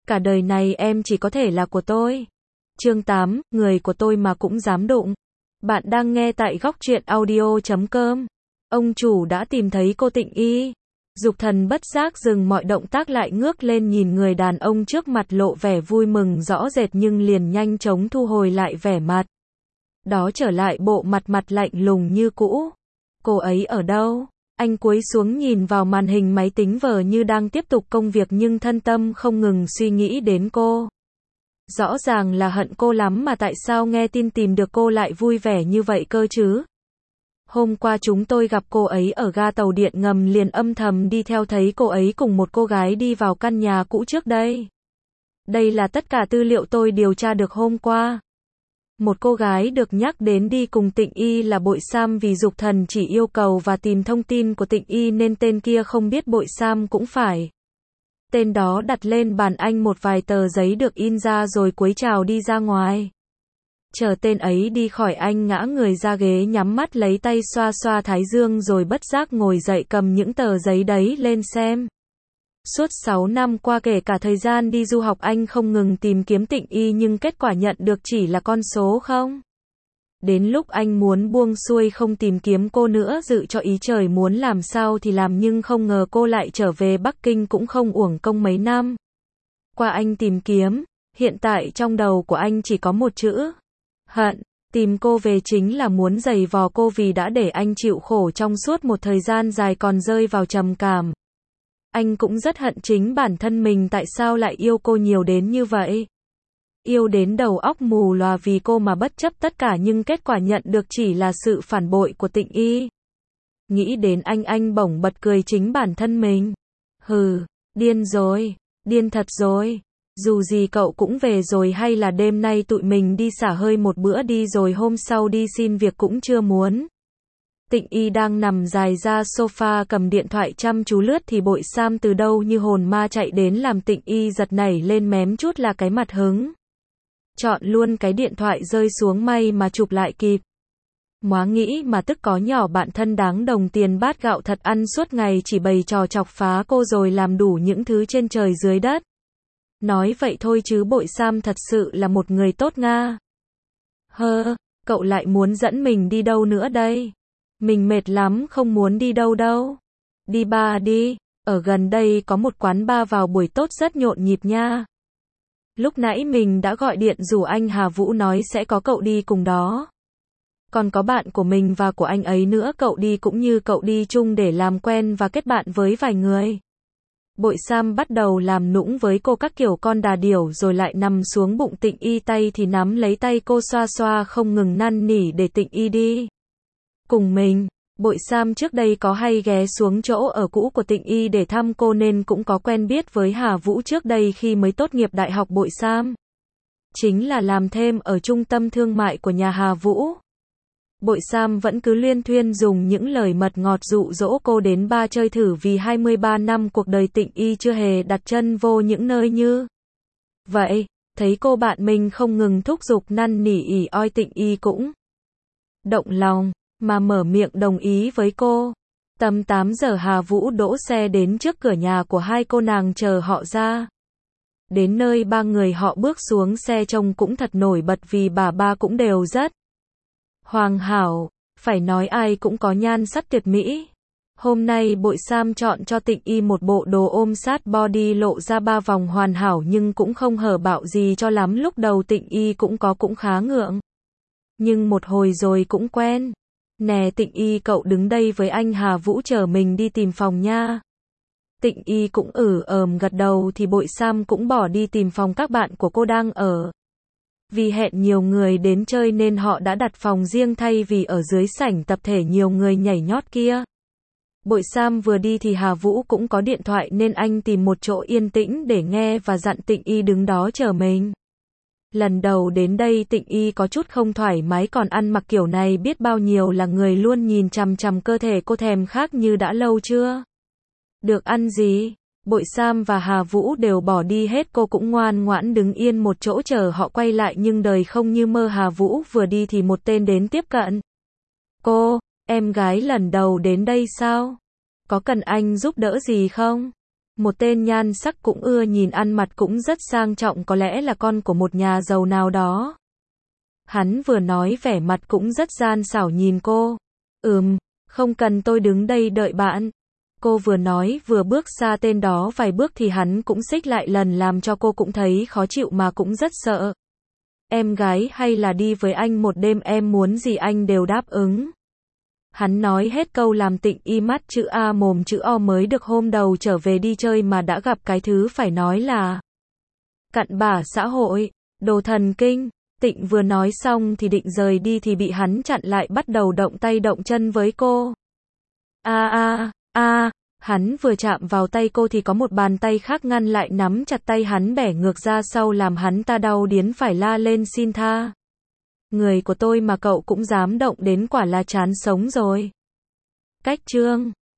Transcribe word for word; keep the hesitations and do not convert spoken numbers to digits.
Cả đời này em chỉ có thể là của tôi. Chương tám, người của tôi mà cũng dám đụng. Bạn đang nghe tại góc truyện audio chấm com. Ông chủ đã tìm thấy cô Tịnh Y. Dục Thần bất giác dừng mọi động tác lại ngước lên nhìn người đàn ông trước mặt lộ vẻ vui mừng rõ rệt nhưng liền nhanh chóng thu hồi lại vẻ mặt. Đó trở lại bộ mặt mặt lạnh lùng như cũ. Cô ấy ở đâu? Anh cúi xuống nhìn vào màn hình máy tính vờ như đang tiếp tục công việc nhưng thân tâm không ngừng suy nghĩ đến cô. Rõ ràng là hận cô lắm mà tại sao nghe tin tìm được cô lại vui vẻ như vậy cơ chứ? Hôm qua chúng tôi gặp cô ấy ở ga tàu điện ngầm liền âm thầm đi theo thấy cô ấy cùng một cô gái đi vào căn nhà cũ trước đây. Đây là tất cả tư liệu tôi điều tra được hôm qua. Một cô gái được nhắc đến đi cùng Tịnh Y là Bội Sam vì Dục Thần chỉ yêu cầu và tìm thông tin của Tịnh Y nên tên kia không biết Bội Sam cũng phải. Tên đó đặt lên bàn anh một vài tờ giấy được in ra rồi cúi chào đi ra ngoài. Chờ tên ấy đi khỏi anh ngã người ra ghế nhắm mắt lấy tay xoa xoa thái dương rồi bất giác ngồi dậy cầm những tờ giấy đấy lên xem. Suốt sáu năm qua kể cả thời gian đi du học anh không ngừng tìm kiếm Tịnh Y nhưng kết quả nhận được chỉ là con số không. Đến lúc anh muốn buông xuôi không tìm kiếm cô nữa dự cho ý trời muốn làm sao thì làm nhưng không ngờ cô lại trở về Bắc Kinh cũng không uổng công mấy năm. Qua anh tìm kiếm, hiện tại trong đầu của anh chỉ có một chữ. Hận, tìm cô về chính là muốn giày vò cô vì đã để anh chịu khổ trong suốt một thời gian dài còn rơi vào trầm cảm. Anh cũng rất hận chính bản thân mình tại sao lại yêu cô nhiều đến như vậy. Yêu đến đầu óc mù lòa vì cô mà bất chấp tất cả nhưng kết quả nhận được chỉ là sự phản bội của Tịnh Y. Nghĩ đến anh anh bỗng bật cười chính bản thân mình. Hừ, điên rồi, điên thật rồi. Dù gì cậu cũng về rồi hay là đêm nay tụi mình đi xả hơi một bữa đi rồi hôm sau đi xin việc cũng chưa muốn. Tịnh Y đang nằm dài ra sofa cầm điện thoại chăm chú lướt thì Bội Sam từ đâu như hồn ma chạy đến làm Tịnh Y giật nảy lên mém chút là cái mặt hứng. Chọn luôn cái điện thoại rơi xuống may mà chụp lại kịp. Móa nghĩ mà tức có nhỏ bạn thân đáng đồng tiền bát gạo thật ăn suốt ngày chỉ bày trò chọc phá cô rồi làm đủ những thứ trên trời dưới đất. Nói vậy thôi chứ Bội Sam thật sự là một người tốt nga. Hơ, cậu lại muốn dẫn mình đi đâu nữa đây? Mình mệt lắm không muốn đi đâu đâu. Đi ba đi, ở gần đây có một quán bar vào buổi tốt rất nhộn nhịp nha. Lúc nãy mình đã gọi điện rủ anh Hà Vũ nói sẽ có cậu đi cùng đó. Còn có bạn của mình và của anh ấy nữa cậu đi cũng như cậu đi chung để làm quen và kết bạn với vài người. Bội Sam bắt đầu làm nũng với cô các kiểu con đà điểu rồi lại nằm xuống bụng Tịnh Y tay thì nắm lấy tay cô xoa xoa không ngừng năn nỉ để Tịnh Y đi. Cùng mình, Bội Sam trước đây có hay ghé xuống chỗ ở cũ của Tịnh Y để thăm cô nên cũng có quen biết với Hà Vũ trước đây khi mới tốt nghiệp đại học. Bội Sam chính là làm thêm ở trung tâm thương mại của nhà Hà Vũ. Bội Sam vẫn cứ luyên thuyên dùng những lời mật ngọt dụ dỗ cô đến ba chơi thử vì hai mươi ba năm cuộc đời Tịnh Y chưa hề đặt chân vô những nơi như vậy. Thấy cô bạn mình không ngừng thúc giục năn nỉ ỉ oi Tịnh Y cũng động lòng mà mở miệng đồng ý với cô. Tầm tám giờ Hà Vũ đỗ xe đến trước cửa nhà của hai cô nàng chờ họ ra. Đến nơi ba người họ bước xuống xe trông cũng thật nổi bật vì bà ba cũng đều rất hoàn hảo, phải nói ai cũng có nhan sắc tuyệt mỹ. Hôm nay Bội Sam chọn cho Tịnh Y một bộ đồ ôm sát body lộ ra ba vòng hoàn hảo nhưng cũng không hở bạo gì cho lắm. Lúc đầu Tịnh Y cũng có cũng khá ngượng. Nhưng một hồi rồi cũng quen. Nè Tịnh Y cậu đứng đây với anh Hà Vũ chờ mình đi tìm phòng nha. Tịnh Y cũng ử ờm gật đầu thì Bội Sam cũng bỏ đi tìm phòng các bạn của cô đang ở. Vì hẹn nhiều người đến chơi nên họ đã đặt phòng riêng thay vì ở dưới sảnh tập thể nhiều người nhảy nhót kia. Bội Sam vừa đi thì Hà Vũ cũng có điện thoại nên anh tìm một chỗ yên tĩnh để nghe và dặn Tịnh Y đứng đó chờ mình. Lần đầu đến đây Tịnh Y có chút không thoải mái còn ăn mặc kiểu này biết bao nhiêu là người luôn nhìn chằm chằm cơ thể cô thèm khác như đã lâu chưa được ăn gì. Bội Sam và Hà Vũ đều bỏ đi hết cô cũng ngoan ngoãn đứng yên một chỗ chờ họ quay lại nhưng đời không như mơ. Hà Vũ vừa đi thì một tên đến tiếp cận. Cô, em gái lần đầu đến đây sao? Có cần anh giúp đỡ gì không? Một tên nhan sắc cũng ưa nhìn, ăn mặc cũng rất sang trọng, có lẽ là con của một nhà giàu nào đó. Hắn vừa nói vẻ mặt cũng rất gian xảo nhìn cô. Ừm, không cần tôi đứng đây đợi bạn. Cô vừa nói vừa bước xa tên đó vài bước thì hắn cũng xích lại lần, làm cho cô cũng thấy khó chịu mà cũng rất sợ. Em gái hay là đi với anh một đêm, em muốn gì anh đều đáp ứng. Hắn nói hết câu làm Tịnh Y mắt chữ A mồm chữ O, mới được hôm đầu trở về đi chơi mà đã gặp cái thứ phải nói là cặn bã xã hội, đồ thần kinh. Tịnh vừa nói xong thì định rời đi thì bị hắn chặn lại, bắt đầu động tay động chân với cô. A a a, hắn vừa chạm vào tay cô thì có một bàn tay khác ngăn lại, nắm chặt tay hắn bẻ ngược ra sau, làm hắn ta đau điến phải la lên xin tha. Người của tôi mà cậu cũng dám động đến, quả là chán sống rồi. Cách chương